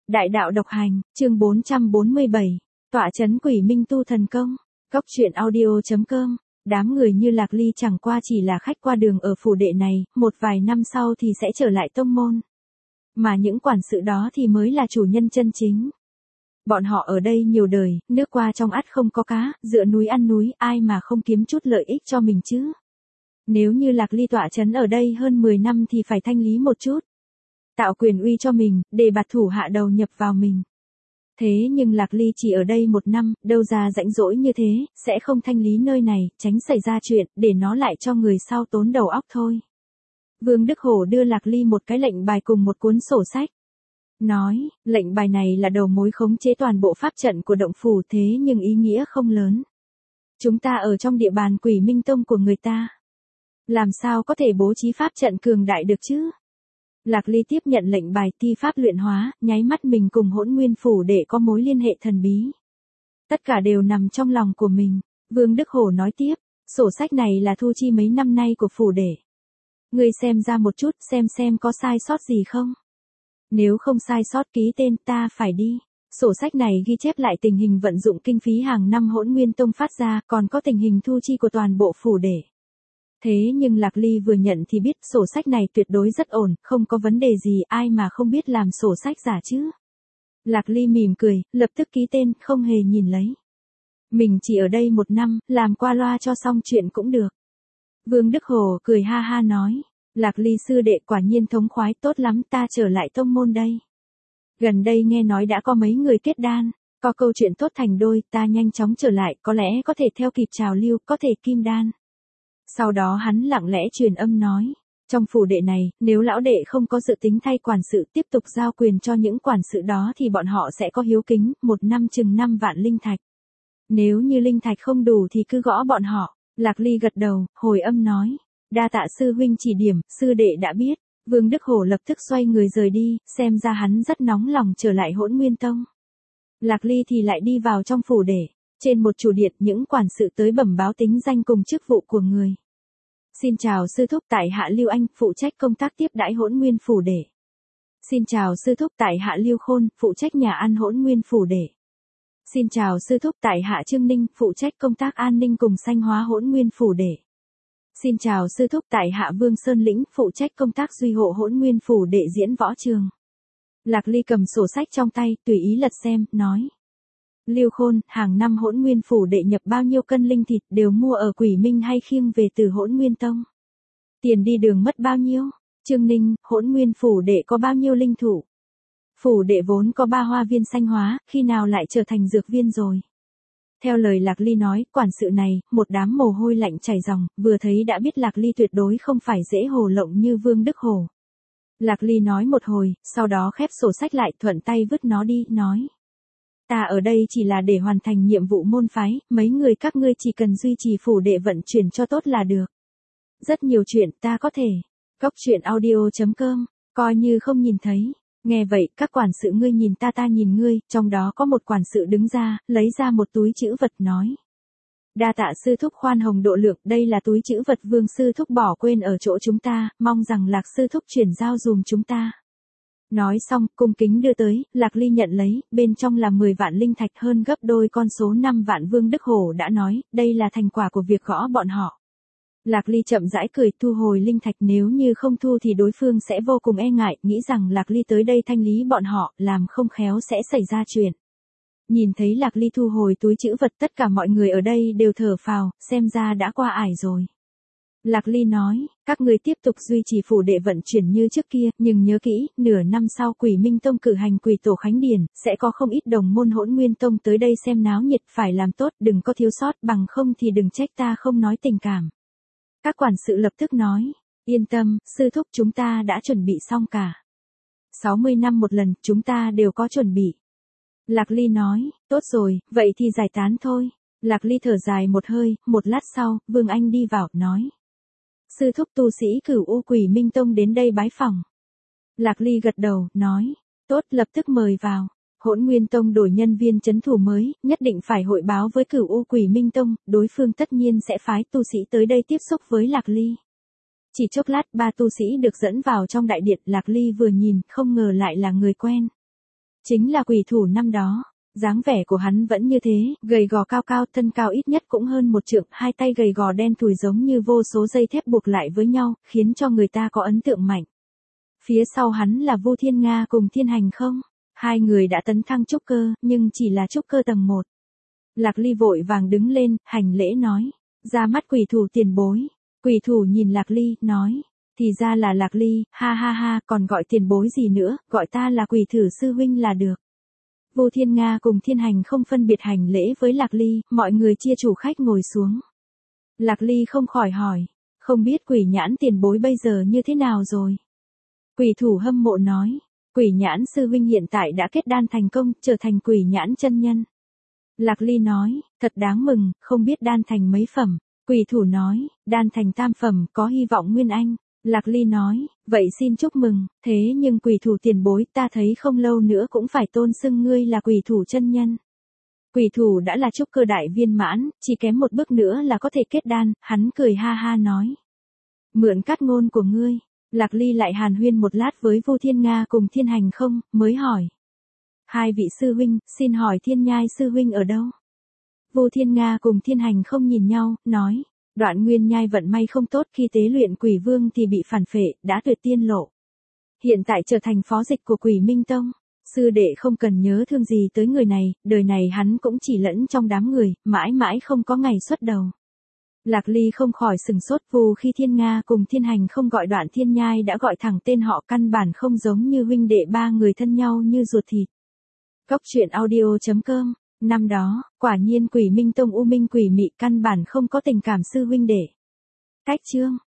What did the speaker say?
Đại đạo độc hành, chương 447, tọa chấn quỷ minh tu thần công, Cốc truyện audio.com. Đám người như Lạc Ly chẳng qua chỉ là khách qua đường ở phủ đệ này, một vài năm sau thì sẽ trở lại tông môn. Mà những quản sự đó thì mới là chủ nhân chân chính. Bọn họ ở đây nhiều đời, nước qua trong ắt không có cá, dựa núi ăn núi, ai mà không kiếm chút lợi ích cho mình chứ. Nếu như Lạc Ly tọa chấn ở đây hơn 10 năm thì phải thanh lý một chút. Tạo quyền uy cho mình, để bạt thủ hạ đầu nhập vào mình. Thế nhưng Lạc Ly chỉ ở đây 1 năm, đâu ra rãnh rỗi như thế, sẽ không thanh lý nơi này, tránh xảy ra chuyện, để nó lại cho người sau tốn đầu óc thôi. Vương Đức Hổ đưa Lạc Ly một cái lệnh bài cùng một cuốn sổ sách. Nói, lệnh bài này là đầu mối khống chế toàn bộ pháp trận của động phủ thế nhưng ý nghĩa không lớn. Chúng ta ở trong địa bàn Quỷ Minh Tông của người ta. Làm sao có thể bố trí pháp trận cường đại được chứ? Lạc Ly tiếp nhận lệnh bài thi pháp luyện hóa, nháy mắt mình cùng Hỗn Nguyên phủ để có mối liên hệ thần bí. Tất cả đều nằm trong lòng của mình. Vương Đức Hổ nói tiếp, sổ sách này là thu chi mấy năm nay của phủ để. Ngươi xem ra một chút xem có sai sót gì không? Nếu không sai sót ký tên ta phải đi. Sổ sách này ghi chép lại tình hình vận dụng kinh phí hàng năm Hỗn Nguyên Tông phát ra, còn có tình hình thu chi của toàn bộ phủ để. Thế nhưng Lạc Ly vừa nhận thì biết sổ sách này tuyệt đối rất ổn, không có vấn đề gì, ai mà không biết làm sổ sách giả chứ. Lạc Ly mỉm cười, lập tức ký tên, không hề nhìn lấy. Mình chỉ ở đây 1 năm, làm qua loa cho xong chuyện cũng được. Vương Đức Hổ cười ha ha nói, Lạc Ly sư đệ quả nhiên thống khoái, tốt lắm, ta trở lại tông môn đây. Gần đây nghe nói đã có mấy người kết đan, có câu chuyện tốt thành đôi, ta nhanh chóng trở lại, có lẽ có thể theo kịp trào lưu, có thể kim đan. Sau đó hắn lặng lẽ truyền âm nói, trong phủ đệ này, nếu lão đệ không có dự tính thay quản sự tiếp tục giao quyền cho những quản sự đó thì bọn họ sẽ có hiếu kính, 1 năm chừng 5 vạn linh thạch. Nếu như linh thạch không đủ thì cứ gõ bọn họ. Lạc Ly gật đầu, hồi âm nói, đa tạ sư huynh chỉ điểm, sư đệ đã biết. Vương Đức Hổ lập tức xoay người rời đi, xem ra hắn rất nóng lòng trở lại Hỗn Nguyên Tông. Lạc Ly thì lại đi vào trong phủ để. Trên một chủ điện những quản sự tới bẩm báo tính danh cùng chức vụ của người. Xin chào sư thúc, tại hạ Lưu Anh, phụ trách công tác tiếp đãi Hỗn Nguyên phủ để. Xin chào sư thúc, tại hạ Lưu Khôn, phụ trách nhà ăn Hỗn Nguyên phủ để. Xin chào sư thúc, tại hạ Trương Ninh, phụ trách công tác an ninh cùng sanh hóa Hỗn Nguyên phủ để. Xin chào sư thúc, tại hạ Vương Sơn Lĩnh, phụ trách công tác duy hộ Hỗn Nguyên phủ để diễn võ trường. Lạc Ly cầm sổ sách trong tay, tùy ý lật xem, nói. Lưu Khôn, hàng năm Hỗn Nguyên phủ đệ nhập bao nhiêu cân linh thịt đều mua ở Quỷ Minh hay khiêng về từ Hỗn Nguyên Tông? Tiền đi đường mất bao nhiêu? Trương Ninh, Hỗn Nguyên phủ đệ có bao nhiêu linh thủ? Phủ đệ vốn có 3 hoa viên sanh hóa, khi nào lại trở thành dược viên rồi? Theo lời Lạc Ly nói, quản sự này, một đám mồ hôi lạnh chảy ròng, vừa thấy đã biết Lạc Ly tuyệt đối không phải dễ hồ lộng như Vương Đức Hổ. Lạc Ly nói một hồi, sau đó khép sổ sách lại, thuận tay vứt nó đi, nói. Ta ở đây chỉ là để hoàn thành nhiệm vụ môn phái, mấy người các ngươi chỉ cần duy trì phủ đệ vận chuyển cho tốt là được. Rất nhiều chuyện ta có thể. Cốc truyện audio.com, coi như không nhìn thấy. Nghe vậy, các quản sự ngươi nhìn ta nhìn ngươi, trong đó có một quản sự đứng ra, lấy ra một túi trữ vật nói. Đa tạ sư thúc khoan hồng độ lượng, đây là túi trữ vật Vương sư thúc bỏ quên ở chỗ chúng ta, mong rằng Lạc sư thúc chuyển giao dùm chúng ta. Nói xong, cung kính đưa tới, Lạc Ly nhận lấy, bên trong là 10 vạn linh thạch, hơn gấp đôi con số 5 vạn Vương Đức Hổ đã nói, đây là thành quả của việc gõ bọn họ. Lạc Ly chậm rãi cười, thu hồi linh thạch, nếu như không thu thì đối phương sẽ vô cùng e ngại, nghĩ rằng Lạc Ly tới đây thanh lý bọn họ, làm không khéo sẽ xảy ra chuyện. Nhìn thấy Lạc Ly thu hồi túi trữ vật, tất cả mọi người ở đây đều thở phào, xem ra đã qua ải rồi. Lạc Ly nói, các người tiếp tục duy trì phủ đệ vận chuyển như trước kia, nhưng nhớ kỹ, nửa năm sau Quỷ Minh Tông cử hành Quỷ Tổ Khánh Điển, sẽ có không ít đồng môn Hỗn Nguyên Tông tới đây xem náo nhiệt, phải làm tốt, đừng có thiếu sót, bằng không thì đừng trách ta không nói tình cảm. Các quản sự lập tức nói, yên tâm, sư thúc chúng ta đã chuẩn bị xong cả. 60 năm một lần, chúng ta đều có chuẩn bị. Lạc Ly nói, tốt rồi, vậy thì giải tán thôi. Lạc Ly thở dài một hơi, một lát sau, Vương Anh đi vào, nói. Sư thúc tu sĩ Cửu U Quỷ Minh Tông đến đây bái phỏng. Lạc Ly gật đầu, nói, tốt, lập tức mời vào. Hỗn Nguyên Tông đổi nhân viên trấn thủ mới, nhất định phải hội báo với Cửu U Quỷ Minh Tông, đối phương tất nhiên sẽ phái tu sĩ tới đây tiếp xúc với Lạc Ly. Chỉ chốc lát, 3 tu sĩ được dẫn vào trong đại điện, Lạc Ly vừa nhìn, không ngờ lại là người quen. Chính là quỷ thủ năm đó. Dáng vẻ của hắn vẫn như thế, gầy gò cao cao, thân cao ít nhất cũng hơn 1 trượng, hai tay gầy gò đen thùi giống như vô số dây thép buộc lại với nhau, khiến cho người ta có ấn tượng mạnh. Phía sau hắn là Vu Thiên Nga cùng Thiên Hành không? Hai người đã tấn thăng trúc cơ, nhưng chỉ là trúc cơ tầng 1. Lạc Ly vội vàng đứng lên, hành lễ nói. Ra mắt quỷ thủ tiền bối. Quỷ thủ nhìn Lạc Ly, nói. Thì ra là Lạc Ly, ha ha ha, còn gọi tiền bối gì nữa, gọi ta là quỷ thử sư huynh là được. Vu Thiên Nga cùng Thiên Hành không phân biệt hành lễ với Lạc Ly, mọi người chia chủ khách ngồi xuống. Lạc Ly không khỏi hỏi, không biết Quỷ Nhãn tiền bối bây giờ như thế nào rồi? Quỷ thủ hâm mộ nói, Quỷ Nhãn sư huynh hiện tại đã kết đan thành công, trở thành Quỷ Nhãn chân nhân. Lạc Ly nói, thật đáng mừng, không biết đan thành mấy phẩm. Quỷ thủ nói, đan thành tam phẩm, có hy vọng nguyên anh. Lạc Ly nói, vậy xin chúc mừng, thế nhưng quỷ thủ tiền bối ta thấy không lâu nữa cũng phải tôn xưng ngươi là quỷ thủ chân nhân. Quỷ thủ đã là trúc cơ đại viên mãn, chỉ kém một bước nữa là có thể kết đan, hắn cười ha ha nói. Mượn cát ngôn của ngươi, Lạc Ly lại hàn huyên một lát với Vu Thiên Nga cùng Thiên Hành không, mới hỏi. Hai vị sư huynh, xin hỏi Thiên Nhai sư huynh ở đâu? Vu Thiên Nga cùng Thiên Hành không nhìn nhau, nói. Đoạn Nguyên Nhai vận may không tốt khi tế luyện quỷ vương thì bị phản phệ, đã tuyệt tiên lộ. Hiện tại trở thành phó dịch của Quỷ Minh Tông. Sư đệ không cần nhớ thương gì tới người này, đời này hắn cũng chỉ lẫn trong đám người, mãi mãi không có ngày xuất đầu. Lạc Ly không khỏi sừng sốt Vu khi Thiên Nga cùng Thiên Hành không gọi Đoạn Thiên Nhai đã gọi thẳng tên họ, căn bản không giống như huynh đệ ba người thân nhau như ruột thịt. Cốc truyện audio.com. Năm đó, quả nhiên Quỷ Minh Tông u minh quỷ mị căn bản không có tình cảm sư huynh đệ. Cách chương